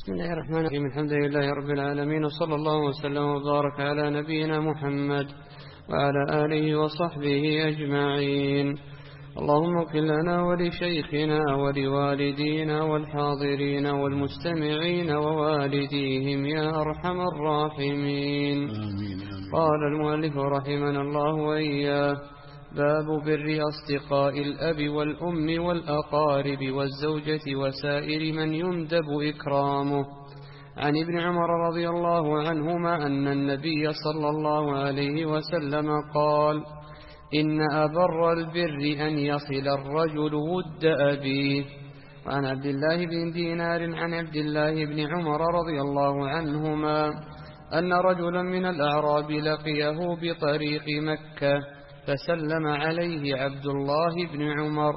بسم الله الرحمن الرحيم. الحمد لله رب العالمين، وصلى الله وسلم وبارك على نبينا محمد وعلى آله وصحبه أجمعين. اللهم اغفر لنا ولشيخنا ولوالدينا والحاضرين والمستمعين ووالديهم يا أرحم الراحمين. آمين. قال المؤلف رحمنا الله وإياه: باب بر أصدقاء الأب والأم والأقارب والزوجة وسائر من يندب إكرامه. عن ابن عمر رضي الله عنهما أن النبي صلى الله عليه وسلم قال: إن أبر البر أن يصل الرجل ود أبيه. وعن عبد الله بن دينار عن عبد الله بن عمر رضي الله عنهما أن رجلا من الأعراب لقيه بطريق مكة، فسلم عليه عبد الله بن عمر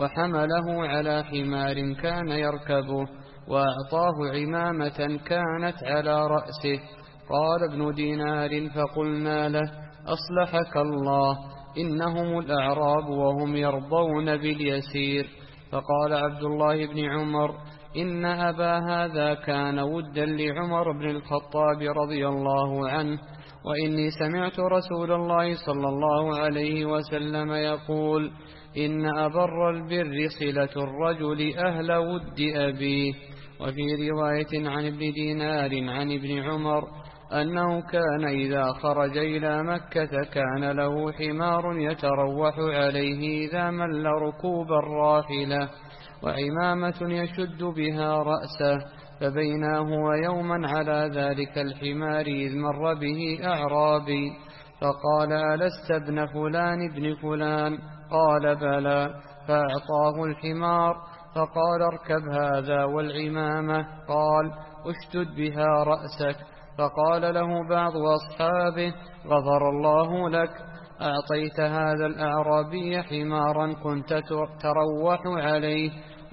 وحمله على حمار كان يركبه، وأعطاه عمامة كانت على رأسه. قال ابن دينار: فقلنا له: أصلحك الله، إنهم الأعراب وهم يرضون باليسير. فقال عبد الله بن عمر: إن أبا هذا كان ودا لعمر بن الخطاب رضي الله عنه، وإني سمعت رسول الله صلى الله عليه وسلم يقول: إن أبر البر صلة الرجل أهل ود أبيه. وفي رواية عن ابن دينار عن ابن عمر أنه كان إذا خرج إلى مكة كان له حمار يتروح عليه إذا مل ركوب الراحلة، وعمامة يشد بها رأسه. فبينا هو يوما على ذلك الحمار إذ مر به أعرابي، فقال: ألست ابن فلان ابن فلان؟ قال: بلى. فأعطاه الحمار، فقال: اركب هذا والعمامة. قال: اشتد بها رأسك. فقال له بعض أصحابه: غفر الله لك، أعطيت هذا الأعرابي حمارا كنت تروح عليه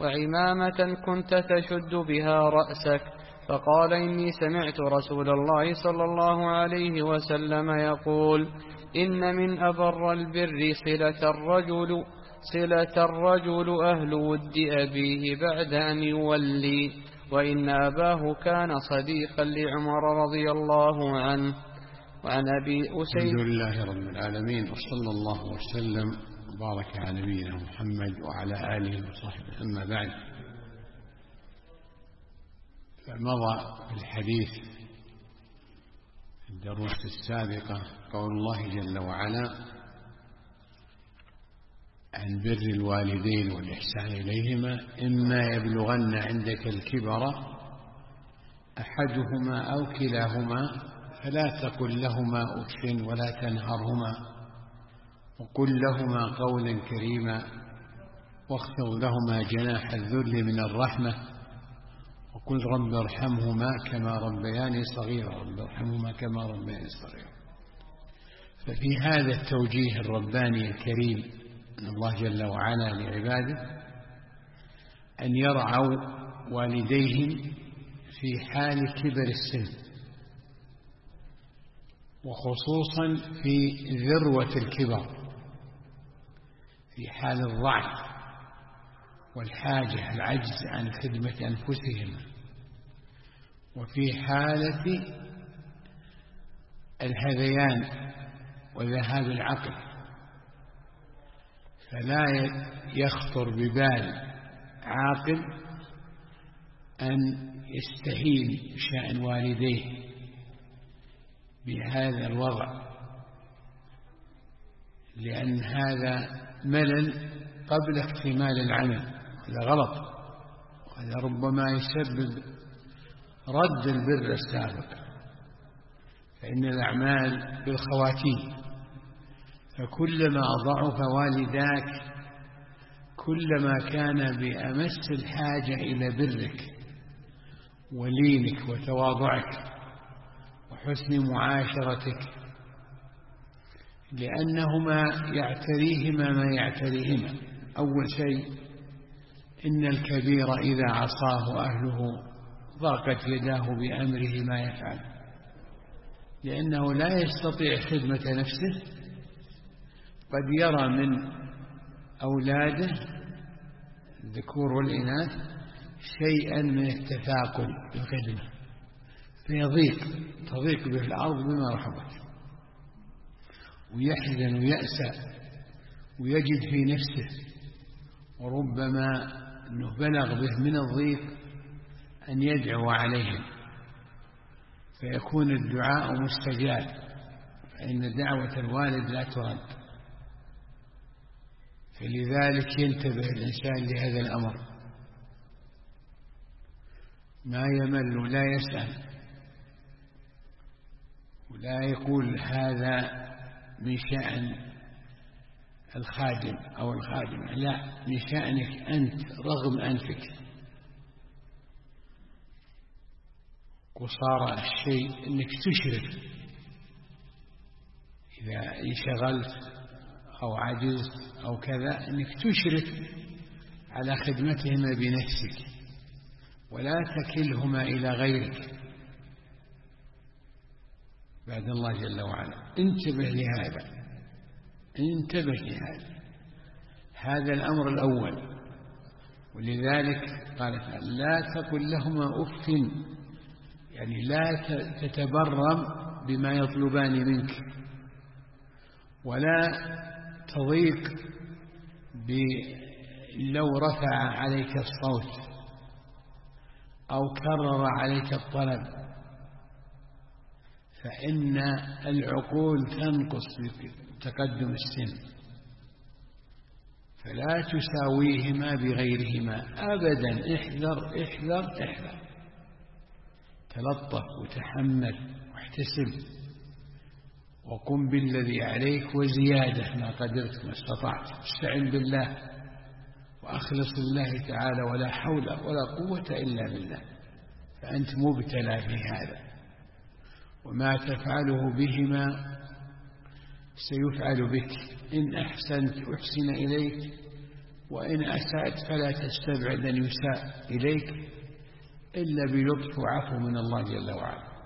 وعمامة كنت تشد بها رأسك. فقال: إني سمعت رسول الله صلى الله عليه وسلم يقول: إن من أبر البر صلة الرجل أهل ود أبيه بعد أن يولي. وإن أباه كان صديقا لعمر رضي الله عنه. وعن أبي أسيد. الحمد لله رب العالمين، وصلى الله وسلم وبارك على نبينا محمد وعلى آله وصحبه. أما بعد، فمضى في الحديث الدروس السابقة قول الله جل وعلا عن بر الوالدين والإحسان إليهما: إما يبلغن عندك الكبر أحدهما أو كلاهما فلا تقل لهما أف ولا تنهرهما وقل لهما قولا كريما واخفض لهما جناح الذل من الرحمة وقل رب ارحمهما كما ربياني صغيرا. رب ارحمهما كما ربياني صغيرا. ففي هذا التوجيه الرباني الكريم من الله جل وعلا لعباده أن يرعوا والديهم في حال كبر السن، وخصوصا في ذروة الكبر، في حال الضعف والحاجة العجز عن خدمة أنفسهم، وفي حالة الهذيان وذهاب العقل. فلا يخطر ببال عاقل أن يستهين شأن والديه بهذا الوضع، لأن هذا ملل قبل اكتمال العمل. هذا غلط، وهذا ربما يسبب رد البر السابق، فإن الأعمال بالخواتيم. فكلما ضعف والداك كلما كان بأمس الحاجة إلى برك ولينك وتواضعك وحسن معاشرتك، لأنهما يعتريهما ما يعتريهما. أول شيء: إن الكبير إذا عصاه أهله ضاقت يداه بأمره ما يفعل، لأنه لا يستطيع خدمة نفسه. قد يرى من أولاده الذكور والإناث شيئا من التثاقل بالخدمة تضيق به الأرض بما رحبت، ويحزن ويأسى ويجد في نفسه، وربما أنه بلغ به من الضيق أن يدعو عليهم فيكون الدعاء مستجاب، فإن دعوة الوالد لا ترد. فلذلك ينتبه الإنسان لهذا الأمر، ما يمل ولا يسأل ولا يقول هذا من شأن الخادم أو الخادمة، لا، من شأنك أنت رغم أنفك. قصارى الشيء أنك تشرف إذا انشغلت أو عجزت أو كذا، أنك تشرف على خدمتهما بنفسك ولا تكلهما إلى غيرك بعد الله جل وعلا. انتبه لهذا، هذا الأمر الأول. ولذلك قال تعالى لا تقل لهما أف، يعني لا تتبرم بما يطلبان منك، ولا تضيق لو رفع عليك الصوت أو كرر عليك الطلب، فإن العقول تنقص بتقدم السن، فلا تساويهما بغيرهما أبدا. احذر، تلطف وتحمل واحتسب، وقم بالذي عليك وزيادة ما قدرت ما استطعت. استعن بالله وأخلص الله تعالى، ولا حول ولا قوة إلا بالله، فأنت مبتلى في هذا، وما تفعله بهما سيفعل بك. إن أحسنت أحسن إليك، وإن أسأت فلا تستبعد أن يساء إليك إلا بلطف وعفو من الله جل وعلا.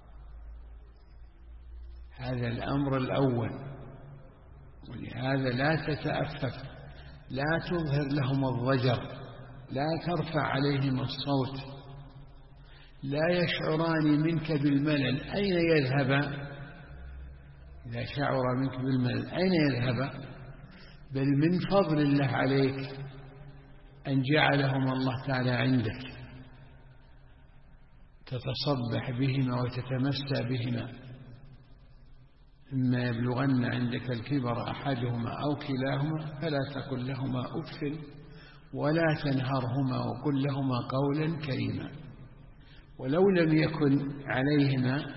هذا الأمر الأول. ولهذا لا تتأفف، لا تظهر لهم الضجر، لا ترفع عليهم الصوت، لا يشعران منك بالملل. أين يذهب إذا شعر منك بالملل؟ أين يذهب؟ بل من فضل الله عليك أن جعلهم الله تعالى عندك تتصبح بهما وتتمسى بهما. إما يبلغن عندك الكبر أحدهما أو كلاهما فلا تقل لهما أف ولا تنهرهما وقل لهما قولا كريما. ولو لم يكن عليهما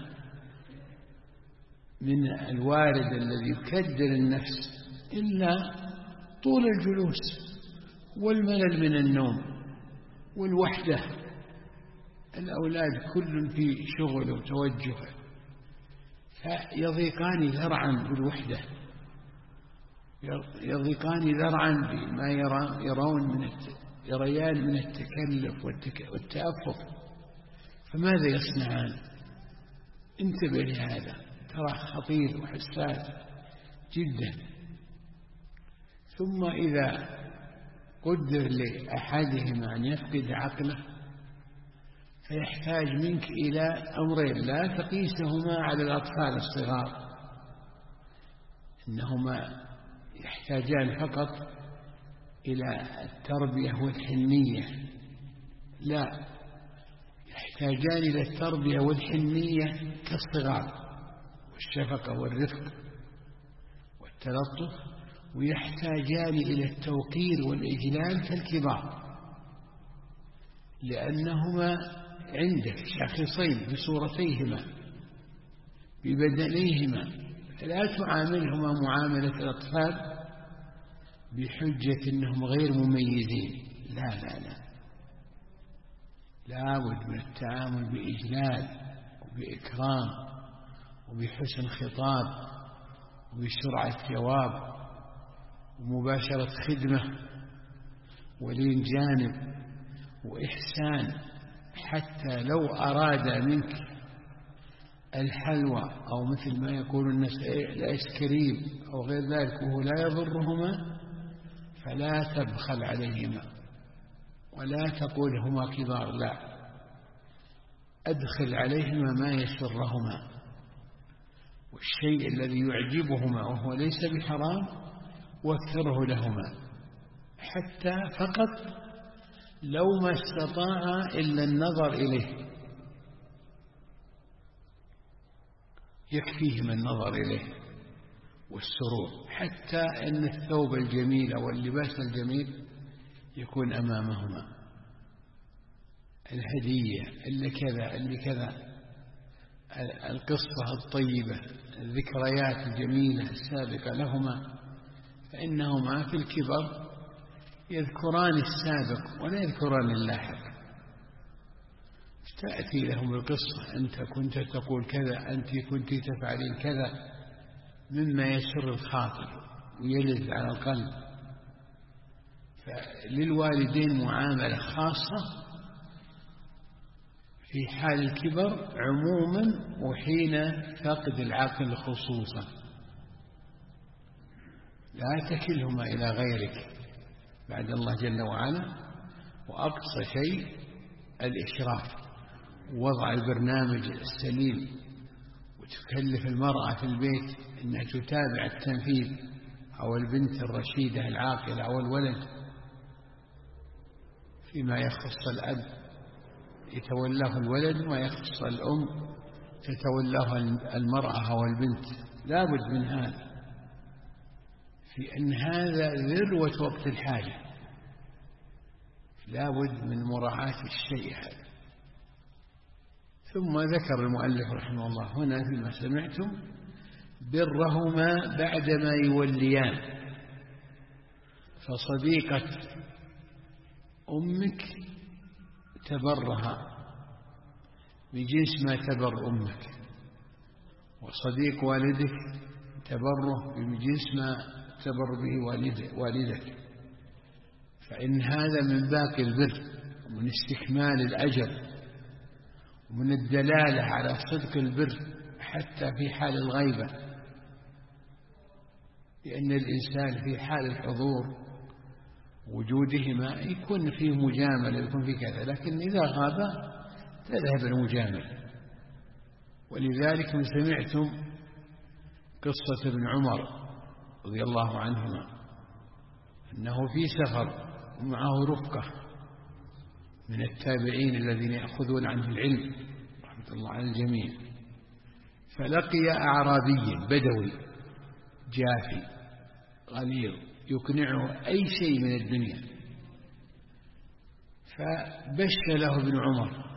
من الوارد الذي يكدر النفس إلا طول الجلوس والملل من النوم والوحدة، الأولاد كل في شغل وتوجه، فيضيقان ذرعا بالوحدة، يضيقان ذرعا بما يريان من التكلف والتأفف، فماذا يصنعان؟ انتبه لهذا، ترى خطير وحساس جدا. ثم إذا قدر لأحدهما أن يفقد عقله فيحتاج منك إلى أمرين لا تقيسهما على الأطفال الصغار، إنهما يحتاجان فقط إلى التربية والحنية، لا، يحتاجان إلى التربية والحنية كالصغار، والشفقة والرفق والتلطف، ويحتاجان إلى التوقير والإجلال كالكبار، لأنهما عندك شخصين بصورتيهما ببدنيهما، فلا تعاملهما معاملة الأطفال بحجة أنهم غير مميزين، لا بد من التعامل بإجلال وبإكرام وبحسن خطاب وبسرعة جواب ومباشرة خدمة ولين جانب وإحسان، حتى لو أراد منك الحلوى أو مثل ما يقول الناس الآيس كريم أو غير ذلك وهو لا يضرهما فلا تبخل عليهما، ولا تقول هما كبار، لا، أدخل عليهما ما يسرهما، والشيء الذي يعجبهما وهو ليس بحرام واكثره لهما، حتى فقط لو ما استطاع إلا النظر إليه، يكفيهما النظر إليه والسرور، حتى أن الثوب الجميل أو اللباس الجميل يكون أمامهما، الهدية اللي كذا اللي كذا، القصة الطيبة، الذكريات الجميلة السابقة لهما، فإنهما في الكبر يذكران السابق ولا يذكران اللاحق. تأتي لهم القصة، أنت كنت تقول كذا، أنت كنت تفعلين كذا، مما يسر الخاطر ويلذ على القلب. فللوالدين معاملة خاصة في حال الكبر عموما، وحين فقد العقل خصوصا. لا تكلهما إلى غيرك بعد الله جل وعلا، وأقصى شيء الإشراف، وضع البرنامج السليم، وتكلف المرأة في البيت أنها تتابع التنفيذ، أو البنت الرشيدة العاقلة أو الولد. فيما يخص الأب يتولاه الولد، وما يخص الأم تتولاه المرأة أو البنت. لا بد من هذا، في أن هذا ذروة وقت الحاجة، لا بد من مراعاة الشيء هذا. ثم ذكر المؤلف رحمه الله هنا فيما سمعتم برهما بعدما يوليان. فصديقة أمك تبرها بجنس ما تبر أمك، وصديق والدك تبره بجنس ما تبر به والدك. فإن هذا من باقي البر ومن استكمال الأجر ومن الدلالة على صدق البر حتى في حال الغيبة، لأن الإنسان في حال الحضور وجودهما يكون فيه مجاملة، يكون فيه كذا، لكن إذا غاب تذهب المجاملة. ولذلك من سمعتم قصة ابن عمر رضي الله عنهما أنه في سفر ومعه رفقة من التابعين الذين يأخذون عنه العلم رحمة الله على الجميع، فلقي أعرابي بدوي جافي غليظ يقنعه أي شيء من الدنيا، فبش له ابن عمر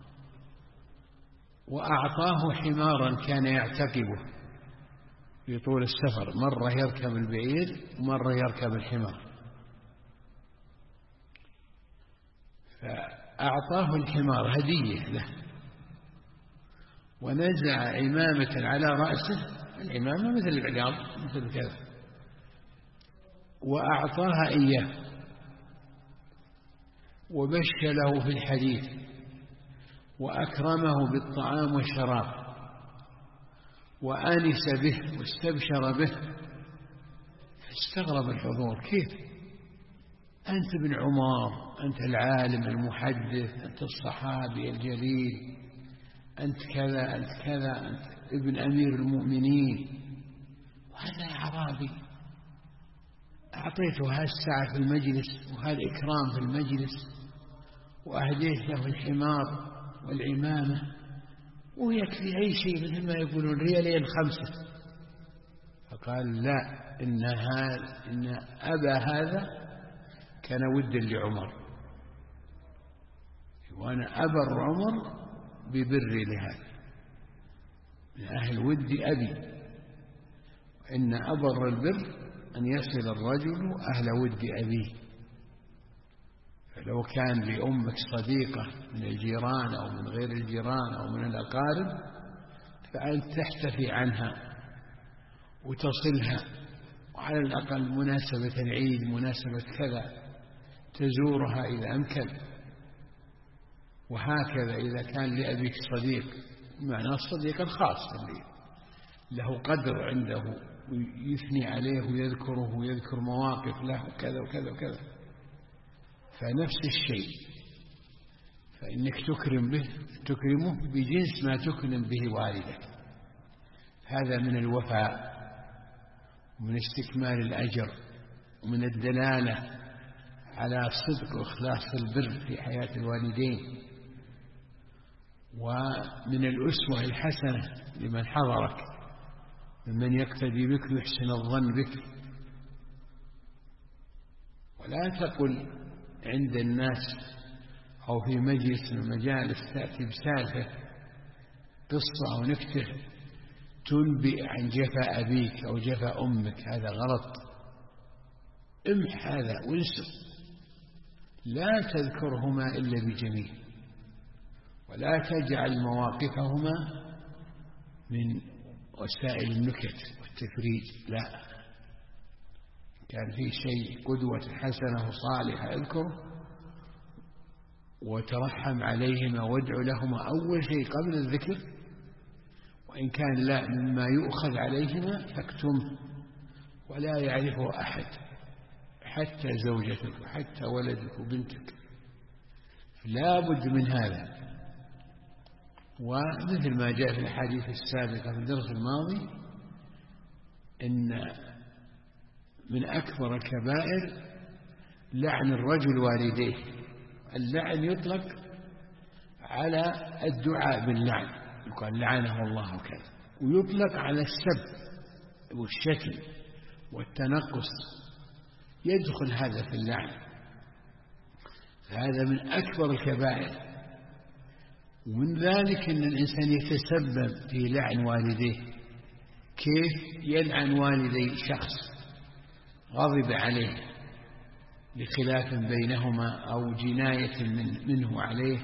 وأعطاه حمارا كان يعتقبه في طول السفر، مرة يركب البعير ومرة يركب الحمار، فأعطاه الحمار هدية له، ونزع عمامة على رأسه، العمامة مثل العقاب مثل كذا، وأعطاها إياه، وبش له في الحديث، وأكرمه بالطعام والشراب، وآنس به واستبشر به. فاستغرب الحضور، كيف أنت ابن عمر، أنت العالم المحدث، أنت الصحابي الجليل، أنت كذا أنت كذا، أنت ابن أمير المؤمنين، وهذا أعرابي أعطيته هالساعة في المجلس وهالإكرام في المجلس، وأهديت له الحمار والعمامة، ويكفي أي شيء مثل ما يقولون ريالين 5. فقال لا، إن أبا هذا كان ودا لعمر، وأنا أبر عمر ببري لهذا، من أهل ودي أبي، وإن أبر البر أن يصل الرجل أهل ود أبيه. فلو كان لأمك صديقة من الجيران أو من غير الجيران أو من الأقارب، فأنت تحتفي عنها وتصلها، وعلى الأقل مناسبة العيد، مناسبة كذا، تزورها إذا أمكن. وهكذا إذا كان لأبيك صديق، معنى الصديق الخاص اللي له قدر عنده ويثني عليه ويذكره ويذكر مواقف له كذا وكذا وكذا، فنفس الشيء، فإنك تكرمه بجنس ما تكرم به والدك. هذا من الوفاء ومن استكمال الأجر ومن الدلالة على صدق وإخلاص البر في حياة الوالدين، ومن الأسوة الحسنة لمن حضرك ممن يقتدي بك ويحسن الظن بك. ولا تقل عند الناس أو في مجلس من المجالس تأتي بسالفة قصة أو نكتة تنبئ عن جفا أبيك أو جفا أمك، هذا غلط. امح هذا وانسب، لا تذكرهما إلا بجميل، ولا تجعل مواقفهما من وسائل النكت والتفريج، لا. كان في شيء قدوة حسنة وصالحة اذكره وترحم عليهما وادع لهما أول شيء قبل الذكر، وإن كان لا مما يؤخذ عليهما فاكتمه ولا يعرفه أحد، حتى زوجتك وحتى ولدك وبنتك، لا بد من هذا. ومثل ما جاء في الحديث السابقة في الدرس الماضي إن من أكبر الكبائر لعن الرجل والديه. اللعن يطلق على الدعاء باللعن، يقال لعنه الله وكذا، ويطلق على السب والشتم والتنقص، يدخل هذا في اللعن، فهذا من أكبر الكبائر. ومن ذلك أن الإنسان يتسبب في لعن والديه. كيف؟ يلعن والدي شخص غضب عليه لخلاف بينهما أو جناية منه عليه،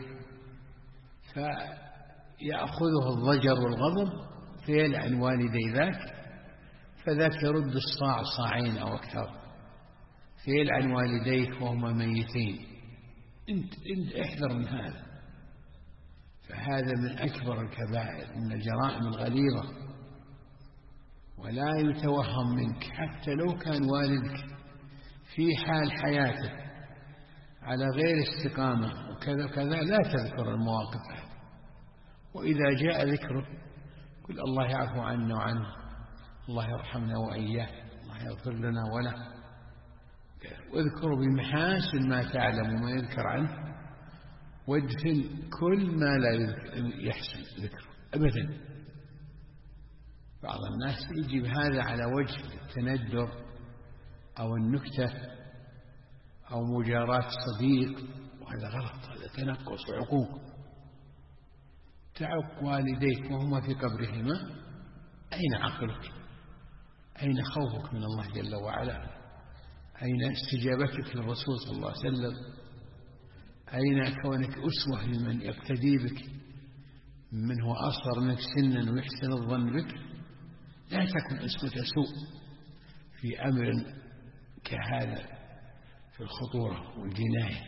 فيأخذه الضجر والغضب فيلعن والدي ذاك، فذاك يرد الصاع صاعين أو أكثر، فيلعن والديك وهما ميتين. انت احذر من هذا، فهذا من أكبر الكبائر، من الجرائم الغليظة. ولا يتوهم منك حتى لو كان والدك في حال حياته على غير استقامة وكذا كذا، لا تذكر المواقف هذه، وإذا جاء ذكره قل الله يعفو عنا وعنه، الله يرحمنا وإياه، الله يغفر لنا وله، واذكر بمحاسن ما تعلم وما يذكر عنه، وادفن كل ما لا يحسن ذكره أبدا. بعض الناس يجيب هذا على وجه التندر أو النكتة أو مجاراة صديق، وهذا غلط، هذا تنقص وعقوق. تعق والديك وهما في قبرهما، أين عقلك؟ أين خوفك من الله جل وعلا؟ أين استجابتك للرسول صلى الله عليه وسلم؟ أين كونك أسوة لمن يقتدي بك من هو أصغر منك سنا ويحسن الظن بك؟ لا تكن أسوة سوء في أمر كهذا في الخطورة والجناية.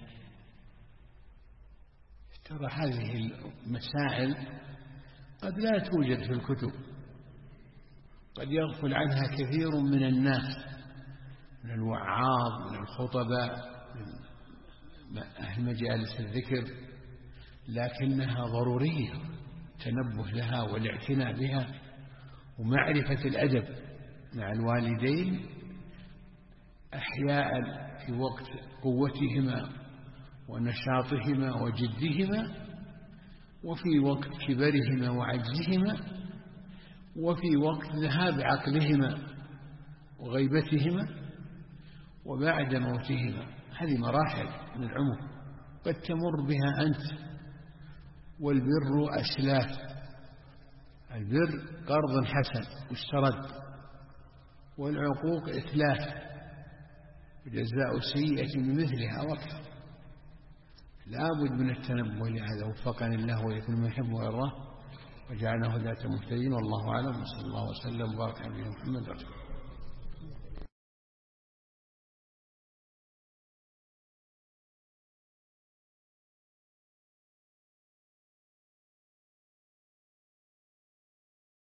ترى هذه المسائل قد لا توجد في الكتب، قد يغفل عنها كثير من الناس، من الوعاظ، من الخطباء، من أهل مجالس الذكر، لكنها ضرورية التنبه لها والاعتناء بها، ومعرفة الأدب مع الوالدين أحياء في وقت قوتهما ونشاطهما وجدهما، وفي وقت كبرهما وعجزهما، وفي وقت ذهاب عقلهما وغيبتهما، وبعد موتهما. هذه مراحل من العمر قد تمر بها أنت. والبر أسلاف، البر قرض حسن مسترد، والعقوق إتلاف وجزاء سيئة بمثلها وأكثر. لا بد من التنبه لهذا. وفقني الله ويكون من يحب ويرضاه وجعلنا هداة مهتدين، والله أعلم، وصلى الله وسلم وبارك على محمد.